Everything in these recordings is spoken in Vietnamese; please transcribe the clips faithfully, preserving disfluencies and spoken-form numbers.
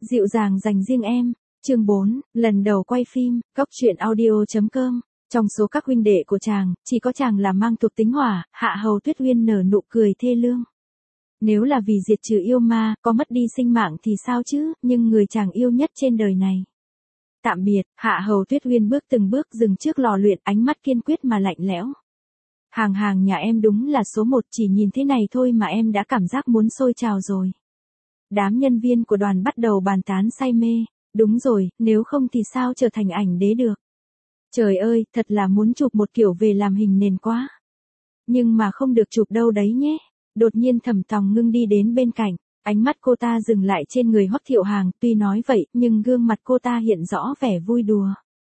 Dịu dàng dành riêng em, chương bốn, lần đầu quay phim, góc truyện audio.com. Trong số các huynh đệ của chàng, chỉ có chàng là mang thuộc tính hỏa, Hạ Hầu Tuyết Uyên nở nụ cười thê lương. Nếu là vì diệt trừ yêu ma, có mất đi sinh mạng thì sao chứ, nhưng người chàng yêu nhất trên đời này. Tạm biệt, Hạ Hầu Tuyết Uyên bước từng bước dừng trước lò luyện, ánh mắt kiên quyết mà lạnh lẽo. Hàng hàng nhà em đúng là số một, chỉ nhìn thế này thôi mà em đã cảm giác muốn sôi trào rồi. Đám nhân viên của đoàn bắt đầu bàn tán say mê. Đúng rồi, nếu không thì sao trở thành ảnh đế được. Trời ơi, thật là muốn chụp một kiểu về làm hình nền quá. Nhưng mà không được chụp đâu đấy nhé. Đột nhiên Thẩm Tòng Ngưng đi đến bên cạnh, ánh mắt cô ta dừng lại trên người Hoắc Thiệu Hàng, tuy nói vậy, nhưng gương mặt cô ta hiện rõ vẻ vui đùa.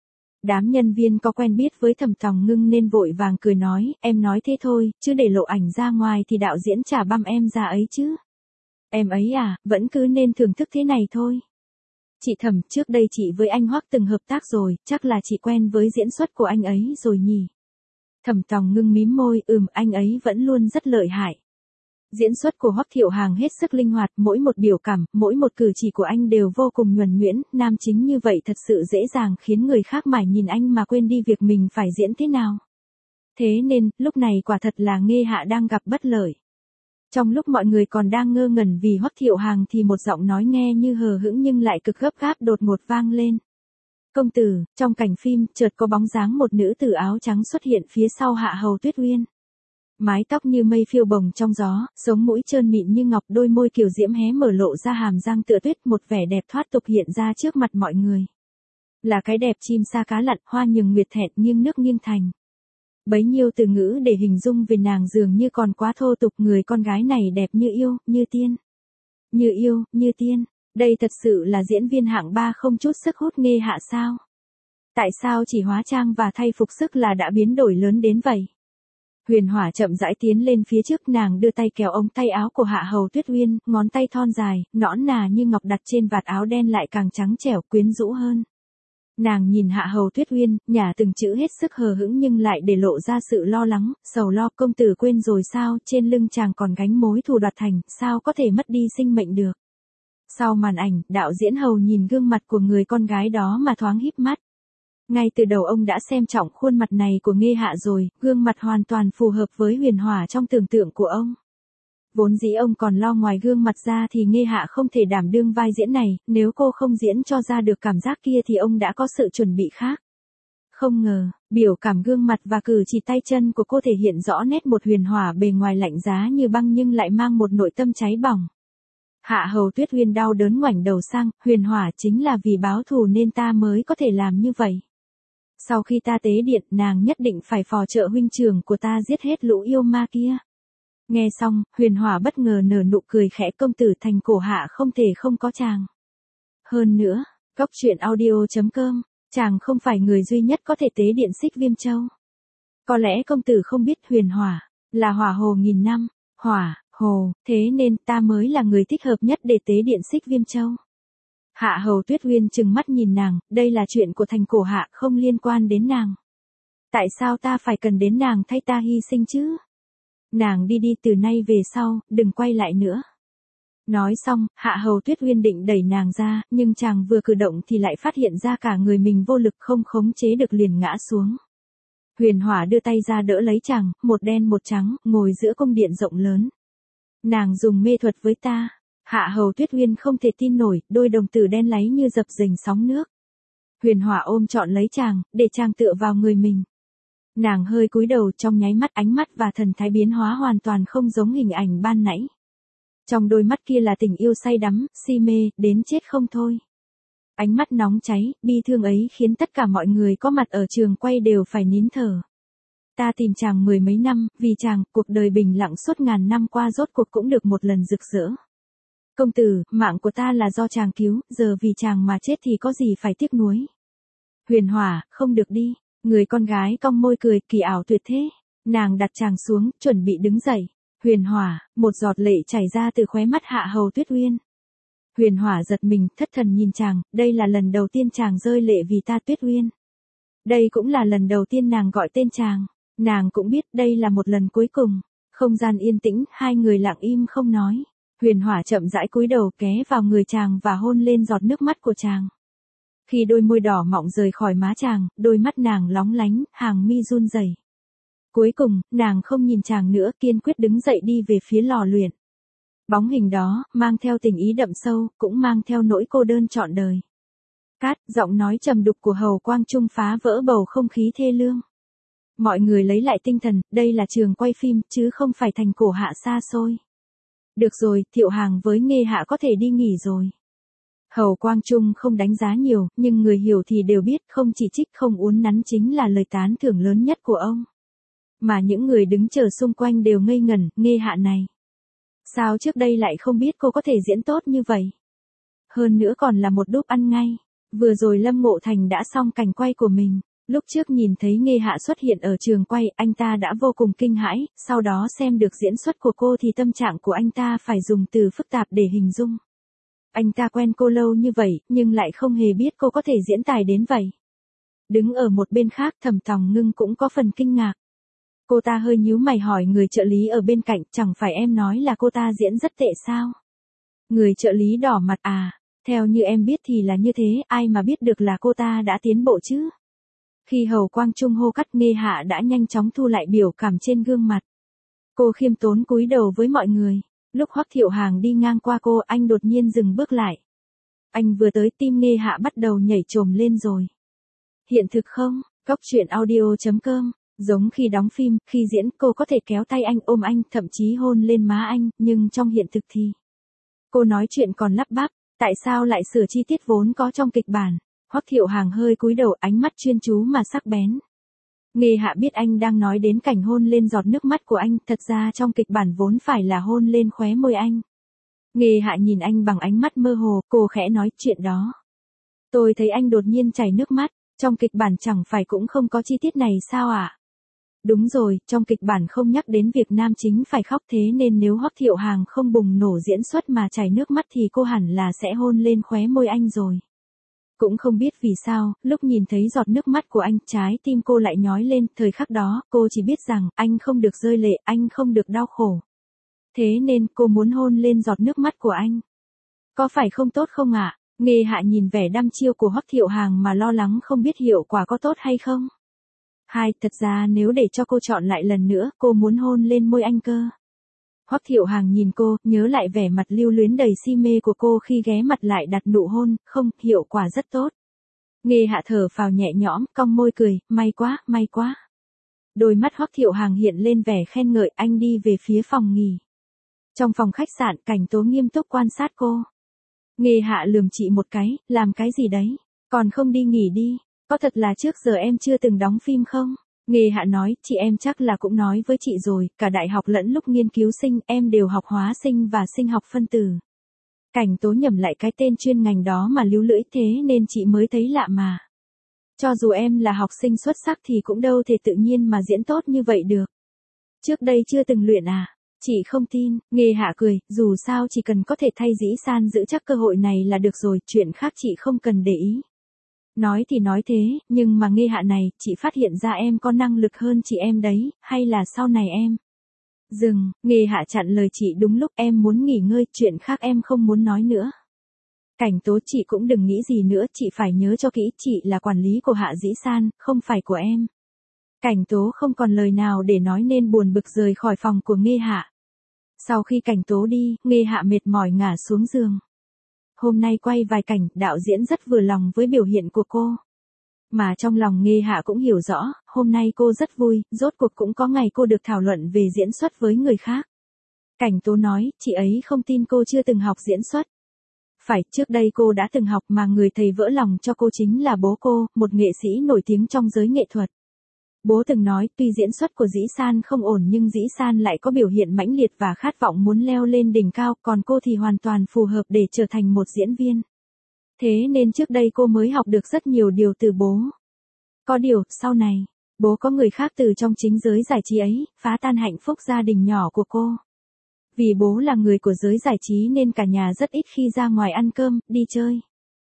Đám nhân viên có quen biết với Thẩm Tòng Ngưng nên vội vàng cười nói, em nói thế thôi, chứ để lộ ảnh ra ngoài thì đạo diễn chả băm em ra ấy chứ. Em ấy à, vẫn cứ nên thưởng thức thế này thôi. Chị Thẩm, trước đây chị với anh Hoắc từng hợp tác rồi, chắc là chị quen với diễn xuất của anh ấy rồi nhỉ. Thẩm Tòng Ngưng mím môi, ừm, anh ấy vẫn luôn rất lợi hại. Diễn xuất của Hoắc Thiệu Hàng hết sức linh hoạt, mỗi một biểu cảm, mỗi một cử chỉ của anh đều vô cùng nhuần nhuyễn, nam chính như vậy thật sự dễ dàng khiến người khác mải nhìn anh mà quên đi việc mình phải diễn thế nào. Thế nên, lúc này quả thật là Nghê Hạ đang gặp bất lợi. Trong lúc mọi người còn đang ngơ ngẩn vì Hoắc Thiệu Hàng thì một giọng nói nghe như hờ hững nhưng lại cực gấp gáp đột ngột vang lên. Công tử, trong cảnh phim, chợt có bóng dáng một nữ tử áo trắng xuất hiện phía sau Hạ Hầu Tuyết Uyên. Mái tóc như mây phiêu bồng trong gió, sống mũi trơn mịn như ngọc, đôi môi kiều diễm hé mở lộ ra hàm răng tựa tuyết, một vẻ đẹp thoát tục hiện ra trước mặt mọi người. Là cái đẹp chim sa cá lặn, hoa nhường nguyệt thẹn, nghiêng nước nghiêng thành. Bấy nhiêu từ ngữ để hình dung về nàng dường như còn quá thô tục, người con gái này đẹp như yêu, như tiên. Như yêu, như tiên, đây thật sự là diễn viên hạng ba không chút sức hút Nghê Hạ sao? Tại sao chỉ hóa trang và thay phục sức là đã biến đổi lớn đến vậy? Huyền Hỏa chậm rãi tiến lên phía trước, nàng đưa tay kéo ống tay áo của Hạ Hầu Tuyết Uyên, ngón tay thon dài, nõn nà như ngọc đặt trên vạt áo đen lại càng trắng trẻo, quyến rũ hơn. Nàng nhìn Hạ Hầu Tuyết Uyên, nhả từng chữ hết sức hờ hững nhưng lại để lộ ra sự lo lắng, sầu lo. Công tử quên rồi sao, trên lưng chàng còn gánh mối thù đoạt thành, sao có thể mất đi sinh mệnh được. Sau màn ảnh, đạo diễn Hầu nhìn gương mặt của người con gái đó mà thoáng híp mắt. Ngay từ đầu ông đã xem trọng khuôn mặt này của Nghê Hạ rồi, gương mặt hoàn toàn phù hợp với Huyền Hỏa trong tưởng tượng của ông. Vốn dĩ ông còn lo ngoài gương mặt ra thì Nghê Hạ không thể đảm đương vai diễn này, nếu cô không diễn cho ra được cảm giác kia thì ông đã có sự chuẩn bị khác. Không ngờ, biểu cảm gương mặt và cử chỉ tay chân của cô thể hiện rõ nét một Huyền Hỏa bề ngoài lạnh giá như băng nhưng lại mang một nội tâm cháy bỏng. Hạ Hầu Tuyết Uyên đau đớn ngoảnh đầu sang, Huyền Hỏa, chính là vì báo thù nên ta mới có thể làm như vậy. Sau khi ta tế điện, nàng nhất định phải phò trợ huynh trưởng của ta giết hết lũ yêu ma kia. Nghe xong, Huyền Hỏa bất ngờ nở nụ cười khẽ, công tử thành cổ Hạ không thể không có chàng. Hơn nữa, góc truyện audio.com, chàng không phải người duy nhất có thể tế điện Xích Viêm Châu. Có lẽ công tử không biết Huyền Hỏa là hỏa hồ nghìn năm, hỏa, hồ, thế nên ta mới là người thích hợp nhất để tế điện Xích Viêm Châu. Hạ Hầu Tuyết Uyên trừng mắt nhìn nàng, đây là chuyện của thành cổ Hạ, không liên quan đến nàng. Tại sao ta phải cần đến nàng thay ta hy sinh chứ? Nàng đi đi, từ nay về sau, đừng quay lại nữa. Nói xong, Hạ Hầu Tuyết Uyên định đẩy nàng ra, nhưng chàng vừa cử động thì lại phát hiện ra cả người mình vô lực, không khống chế được liền ngã xuống. Huyền Hỏa đưa tay ra đỡ lấy chàng, một đen một trắng, ngồi giữa cung điện rộng lớn. Nàng dùng mê thuật với ta. Hạ Hầu Tuyết Uyên không thể tin nổi, đôi đồng tử đen láy như dập dềnh sóng nước. Huyền Hỏa ôm trọn lấy chàng, để chàng tựa vào người mình. Nàng hơi cúi đầu, trong nháy mắt ánh mắt và thần thái biến hóa hoàn toàn không giống hình ảnh ban nãy. Trong đôi mắt kia là tình yêu say đắm, si mê, đến chết không thôi. Ánh mắt nóng cháy, bi thương ấy khiến tất cả mọi người có mặt ở trường quay đều phải nín thở. Ta tìm chàng mười mấy năm, vì chàng, cuộc đời bình lặng suốt ngàn năm qua rốt cuộc cũng được một lần rực rỡ. Công tử, mạng của ta là do chàng cứu, giờ vì chàng mà chết thì có gì phải tiếc nuối. Huyền Hỏa, không được đi. Người con gái cong môi cười, kỳ ảo tuyệt thế. Nàng đặt chàng xuống, chuẩn bị đứng dậy. Huyền Hỏa, một giọt lệ chảy ra từ khóe mắt Hạ Hầu Tuyết Uyên. Huyền Hỏa giật mình, thất thần nhìn chàng, đây là lần đầu tiên chàng rơi lệ vì ta Tuyết Uyên. Đây cũng là lần đầu tiên nàng gọi tên chàng. Nàng cũng biết đây là một lần cuối cùng. Không gian yên tĩnh, hai người lặng im không nói. Huyền Hỏa chậm rãi cúi đầu ghé vào người chàng và hôn lên giọt nước mắt của chàng. Khi đôi môi đỏ mọng rời khỏi má chàng, đôi mắt nàng lóng lánh, hàng mi run rẩy. Cuối cùng, nàng không nhìn chàng nữa, kiên quyết đứng dậy đi về phía lò luyện. Bóng hình đó, mang theo tình ý đậm sâu, cũng mang theo nỗi cô đơn trọn đời. Cát, giọng nói trầm đục của Hầu Quang Trung phá vỡ bầu không khí thê lương. Mọi người lấy lại tinh thần, đây là trường quay phim, chứ không phải thành cổ hạ xa xôi. Được rồi, Thiệu Hàng với Nghê Hạ có thể đi nghỉ rồi. Hầu Quang Trung không đánh giá nhiều, nhưng người hiểu thì đều biết không chỉ trích không uốn nắn chính là lời tán thưởng lớn nhất của ông. Mà những người đứng chờ xung quanh đều ngây ngẩn, Nghê Hạ này. Sao trước đây lại không biết cô có thể diễn tốt như vậy? Hơn nữa còn là một đúp ăn ngay. Vừa rồi Lâm Ngộ Thành đã xong cảnh quay của mình. Lúc trước nhìn thấy Nghê Hạ xuất hiện ở trường quay, anh ta đã vô cùng kinh hãi, sau đó xem được diễn xuất của cô thì tâm trạng của anh ta phải dùng từ phức tạp để hình dung. Anh ta quen cô lâu như vậy, nhưng lại không hề biết cô có thể diễn tài đến vậy. Đứng ở một bên khác, Thẩm Tòng Ngưng cũng có phần kinh ngạc. Cô ta hơi nhíu mày hỏi người trợ lý ở bên cạnh, chẳng phải em nói là cô ta diễn rất tệ sao? Người trợ lý đỏ mặt à, theo như em biết thì là như thế, ai mà biết được là cô ta đã tiến bộ chứ? Khi Hầu Quang Trung hô cắt, Nghê Hạ đã nhanh chóng thu lại biểu cảm trên gương mặt. Cô khiêm tốn cúi đầu với mọi người. Lúc Hoắc Thiệu Hàng đi ngang qua cô, anh đột nhiên dừng bước lại. Anh vừa tới, tim Nghê Hạ bắt đầu nhảy trồm lên rồi. Hiện thực không? Cóc truyện audio chấm com. Giống khi đóng phim, khi diễn, cô có thể kéo tay anh, ôm anh, thậm chí hôn lên má anh, nhưng trong hiện thực thì... Cô nói chuyện còn lắp bắp, tại sao lại sửa chi tiết vốn có trong kịch bản? Hoắc Thiệu Hàng hơi cúi đầu, ánh mắt chuyên chú mà sắc bén. Nghê Hạ biết anh đang nói đến cảnh hôn lên giọt nước mắt của anh, thật ra trong kịch bản vốn phải là hôn lên khóe môi anh. Nghê Hạ nhìn anh bằng ánh mắt mơ hồ, cô khẽ nói chuyện đó. Tôi thấy anh đột nhiên chảy nước mắt, trong kịch bản chẳng phải cũng không có chi tiết này sao ạ? À? Đúng rồi, trong kịch bản không nhắc đến việc nam chính phải khóc, thế nên nếu Hoắc Thiệu Hàng không bùng nổ diễn xuất mà chảy nước mắt thì cô hẳn là sẽ hôn lên khóe môi anh rồi. Cũng không biết vì sao, lúc nhìn thấy giọt nước mắt của anh, trái tim cô lại nhói lên, thời khắc đó, cô chỉ biết rằng, anh không được rơi lệ, anh không được đau khổ. Thế nên, cô muốn hôn lên giọt nước mắt của anh. Có phải không tốt không ạ? À? Nghê Hạ nhìn vẻ đăm chiêu của Hoắc Thiệu Hàng mà lo lắng không biết hiệu quả có tốt hay không. Hai, thật ra nếu để cho cô chọn lại lần nữa, cô muốn hôn lên môi anh cơ. Hoắc Thiệu Hàng nhìn cô, nhớ lại vẻ mặt lưu luyến đầy si mê của cô khi ghé mặt lại đặt nụ hôn, không, hiệu quả rất tốt. Nghê Hạ thở phào nhẹ nhõm, cong môi cười, may quá, may quá. Đôi mắt Hoắc Thiệu Hàng hiện lên vẻ khen ngợi, anh đi về phía phòng nghỉ. Trong phòng khách sạn, Cảnh Tố nghiêm túc quan sát cô. Nghê Hạ lườm chị một cái, làm cái gì đấy, còn không đi nghỉ đi, có thật là trước giờ em chưa từng đóng phim không? Nghê Hạ nói, chị em chắc là cũng nói với chị rồi, cả đại học lẫn lúc nghiên cứu sinh, em đều học hóa sinh và sinh học phân tử. Cảnh Tố nhầm lại cái tên chuyên ngành đó mà líu lưỡi, thế nên chị mới thấy lạ mà. Cho dù em là học sinh xuất sắc thì cũng đâu thể tự nhiên mà diễn tốt như vậy được. Trước đây chưa từng luyện à? Chị không tin. Nghê Hạ cười, dù sao chỉ cần có thể thay Dĩ San giữ chắc cơ hội này là được rồi, chuyện khác chị không cần để ý. Nói thì nói thế, nhưng mà Nghê Hạ này, chị phát hiện ra em có năng lực hơn chị em đấy, hay là sau này em... Dừng, Nghê Hạ chặn lời chị đúng lúc, em muốn nghỉ ngơi, chuyện khác em không muốn nói nữa. Cảnh Tố, chị cũng đừng nghĩ gì nữa, chị phải nhớ cho kỹ, chị là quản lý của Hạ Dĩ San, không phải của em. Cảnh Tố không còn lời nào để nói nên buồn bực rời khỏi phòng của Nghê Hạ. Sau khi Cảnh Tố đi, Nghê Hạ mệt mỏi ngả xuống giường. Hôm nay quay vài cảnh, đạo diễn rất vừa lòng với biểu hiện của cô. Mà trong lòng Nghê Hạ cũng hiểu rõ, hôm nay cô rất vui, rốt cuộc cũng có ngày cô được thảo luận về diễn xuất với người khác. Cảnh Tố nói, chị ấy không tin cô chưa từng học diễn xuất. Phải, trước đây cô đã từng học mà người thầy vỡ lòng cho cô chính là bố cô, một nghệ sĩ nổi tiếng trong giới nghệ thuật. Bố từng nói, tuy diễn xuất của Dĩ San không ổn nhưng Dĩ San lại có biểu hiện mãnh liệt và khát vọng muốn leo lên đỉnh cao, còn cô thì hoàn toàn phù hợp để trở thành một diễn viên. Thế nên trước đây cô mới học được rất nhiều điều từ bố. Có điều, sau này, bố có người khác từ trong chính giới giải trí ấy, phá tan hạnh phúc gia đình nhỏ của cô. Vì bố là người của giới giải trí nên cả nhà rất ít khi ra ngoài ăn cơm, đi chơi.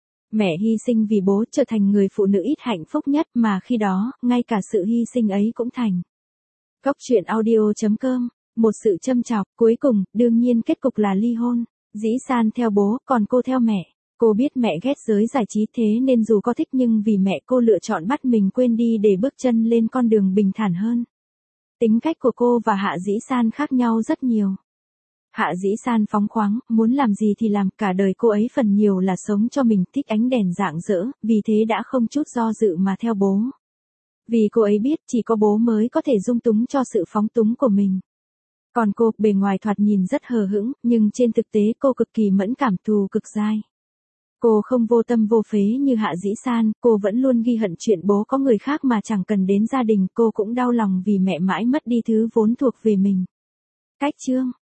Mẹ hy sinh vì bố trở thành người phụ nữ ít hạnh phúc nhất mà khi đó, ngay cả sự hy sinh ấy cũng thành. Cóc truyện audio chấm com một sự châm chọc, cuối cùng, đương nhiên kết cục là ly hôn. Dĩ San theo bố, còn cô theo mẹ. Cô biết mẹ ghét giới giải trí thế nên dù có thích nhưng vì mẹ cô lựa chọn bắt mình quên đi để bước chân lên con đường bình thản hơn. Tính cách của cô và Hạ Dĩ San khác nhau rất nhiều. Hạ Dĩ San phóng khoáng, muốn làm gì thì làm, cả đời cô ấy phần nhiều là sống cho mình, thích ánh đèn rạng rỡ, vì thế đã không chút do dự mà theo bố. Vì cô ấy biết chỉ có bố mới có thể dung túng cho sự phóng túng của mình. Còn cô, bề ngoài thoạt nhìn rất hờ hững, nhưng trên thực tế cô cực kỳ mẫn cảm, thù cực dai. Cô không vô tâm vô phế như Hạ Dĩ San, cô vẫn luôn ghi hận chuyện bố có người khác mà chẳng cần đến gia đình, cô cũng đau lòng vì mẹ mãi mất đi thứ vốn thuộc về mình. Cách chương